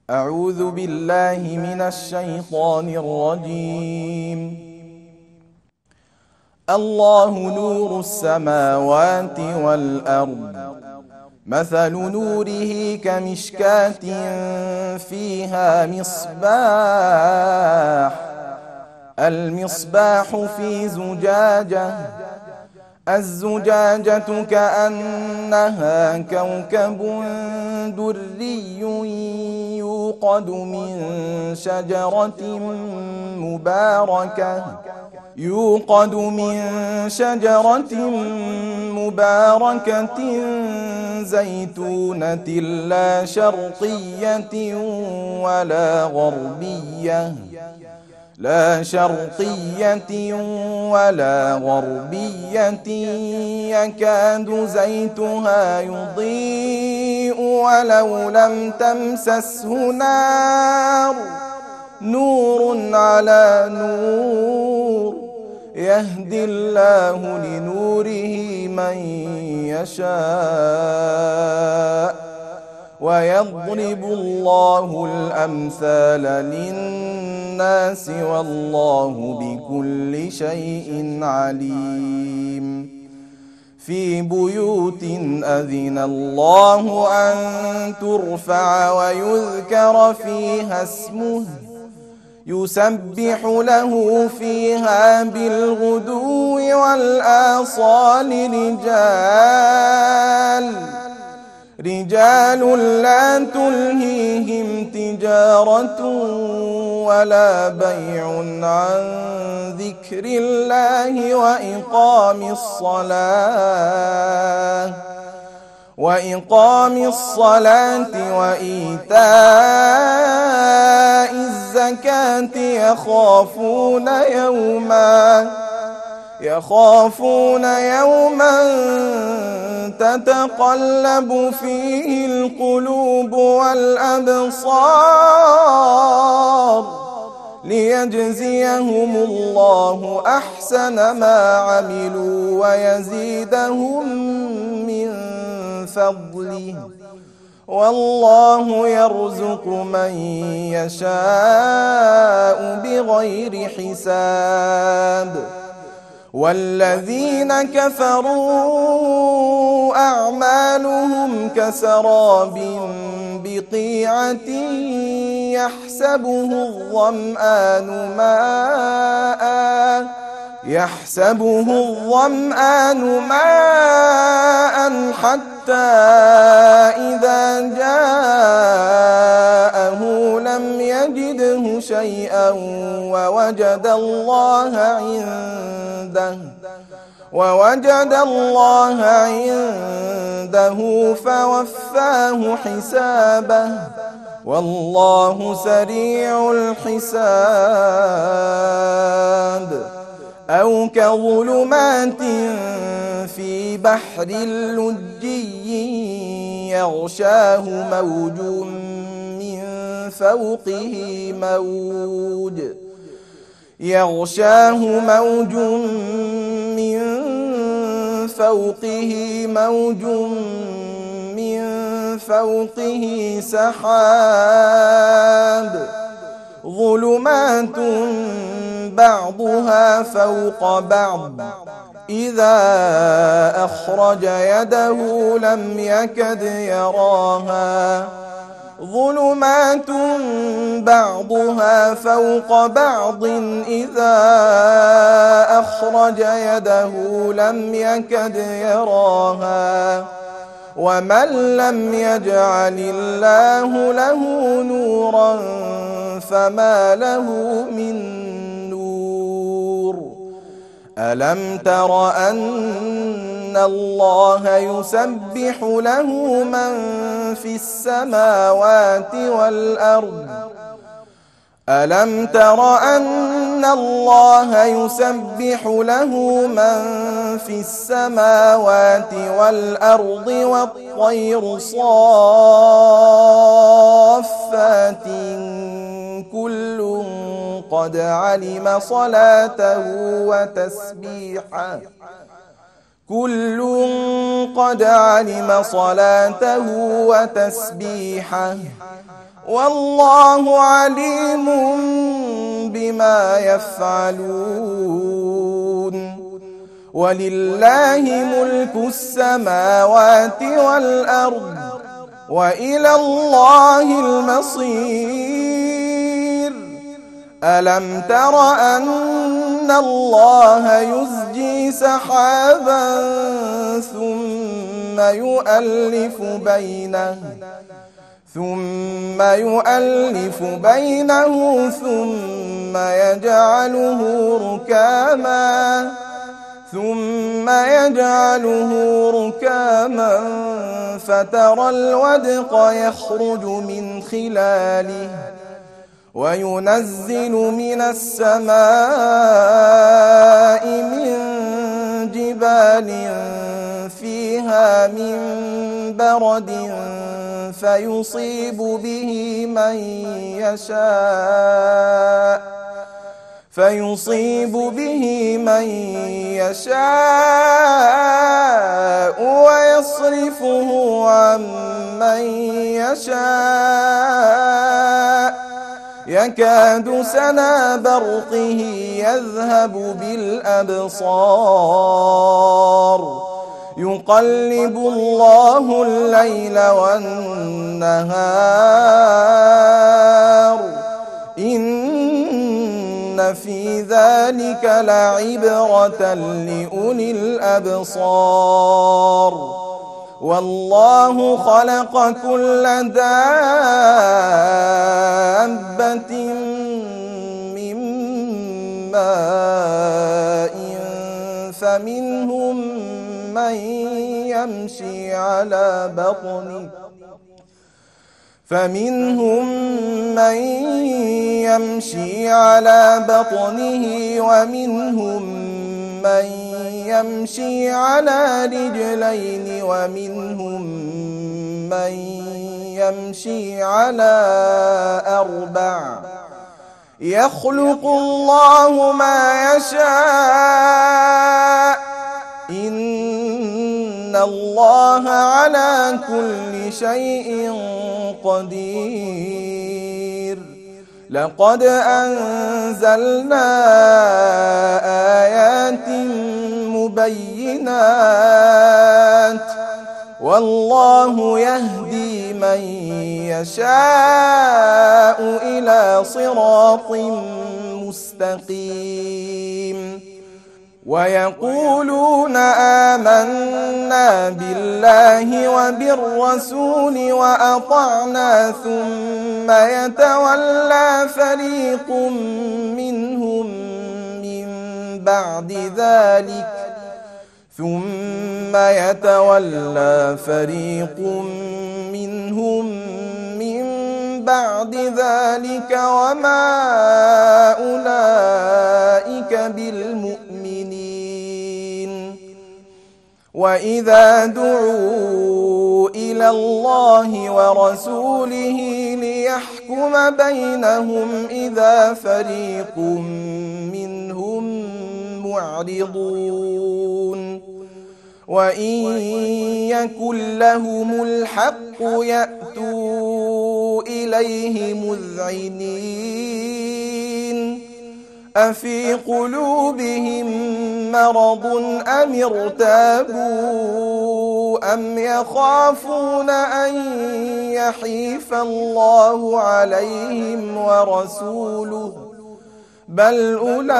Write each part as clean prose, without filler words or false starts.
أعوذ بالله من الشيطان الرجيم. الله نور السماوات والأرض، مثل نوره كمشكاة فيها المصباح في زجاجة، الزجاجة كأنها كوكب دري يوقد من شجرة مباركة زيتونة لا شرقية ولا غربية يكاد زيتها يضيء ولو لم تمسسه نار، نور على نور، يهدي الله لنوره من يشاء، ويضرب الله الأمثال للناس والله بكل شيء عليم. في بيوت أذن الله أن ترفع ويذكر فيها اسمه يسبح له فيها بالغدو والآصال رجال لا تلهيهم تجارة ولا بيع عن ذكر الله وإقام الصلاة وإيتاء الزكاة يخافون يوما تتقلب فيه القلوب والأبصار، ليجزيهم الله أحسن ما عملوا ويزيدهم من فضله، والله يرزق من يشاء بغير حساب. والذين كفروا أعمالهم كسراب بقيعة يحسبه الظمآن ماء حتى إذا جاءه لم يجده شيئا ووجد الله عنده فوفاه حسابه، والله سريع الحساب. أو كظلمات في بحر لجي يغشاه موج من فوقه سحاب، ظلمات بعضها فوق بعض إذا أخرج يده لم يكد يراها، ظلمات بعضها فوق بعض إذا أخرج يده لم يكد يراها، ومن لم يجعل الله له نورا فما له من نور. ألم تر أن الله يسبح له من في السماوات والأرض ألم تر أن الله يسبح له من في السماوات والأرض والطير صافات كل قد علم صلاته كل قد علم صلاته وتسبيحه والله عليم بما يفعلون ولله ملك السماوات والأرض وإلى الله المصير ألم تر أن الله يزجي سحابا ثم يؤلف بينه ثم يجعله ركاما فترى الودق يخرج من خلاله وينزل من السماء من جبال فيها من برد فيصيب به من يشاء ويصرفه عن من يشاء يكاد سنا برقه يذهب بالأبصار يقلب الله الليل والنهار إن في ذلك لعبرة لأولي الأبصار والله خلق كل دابة من ماء فمنهم من يمشي على بطنه ومنهم من يمشي على رجلين ومنهم من يمشي على أربع يخلق الله ما يشاء إن الله على كل شيء قدير لقد أنزلنا آيات مبينات والله يهدي من يشاء إلى صراط مستقيم ويقولون آمنا بالله وبالرسول وأطعنا ثم يتولى فريق منهم من بعد ذلك وما أولئك بالمؤمنين وإذا دعوا إلى الله ورسوله ليحكم بينهم إذا فريق منهم معرضون وإن يكن لهم الحق يأتوا إليه مذعنين أفي قلوبهم مرض أم ارتابوا أم يخافون أن يحيف الله عليهم ورسوله بل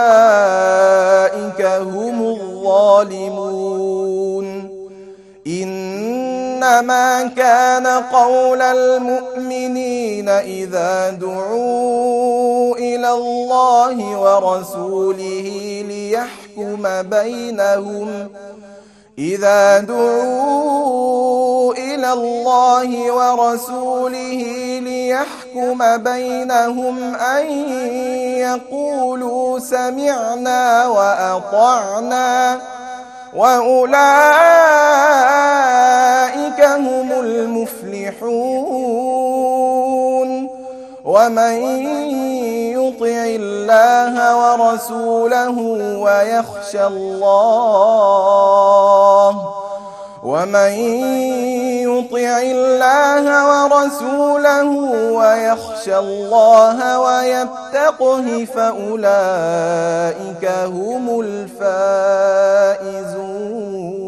أولئك هم الظالمون إنما كان قول المؤمنين إذا دعوا إلى الله ورسوله ليحكم بينهم أن يقولوا سمعنا وأطعنا وأولئك هم المفلحون ومن يطع الله ورسوله ويخشى الله ومن يطع الله ورسوله ويخشى الله ويتقه فأولئك هم الفائزون.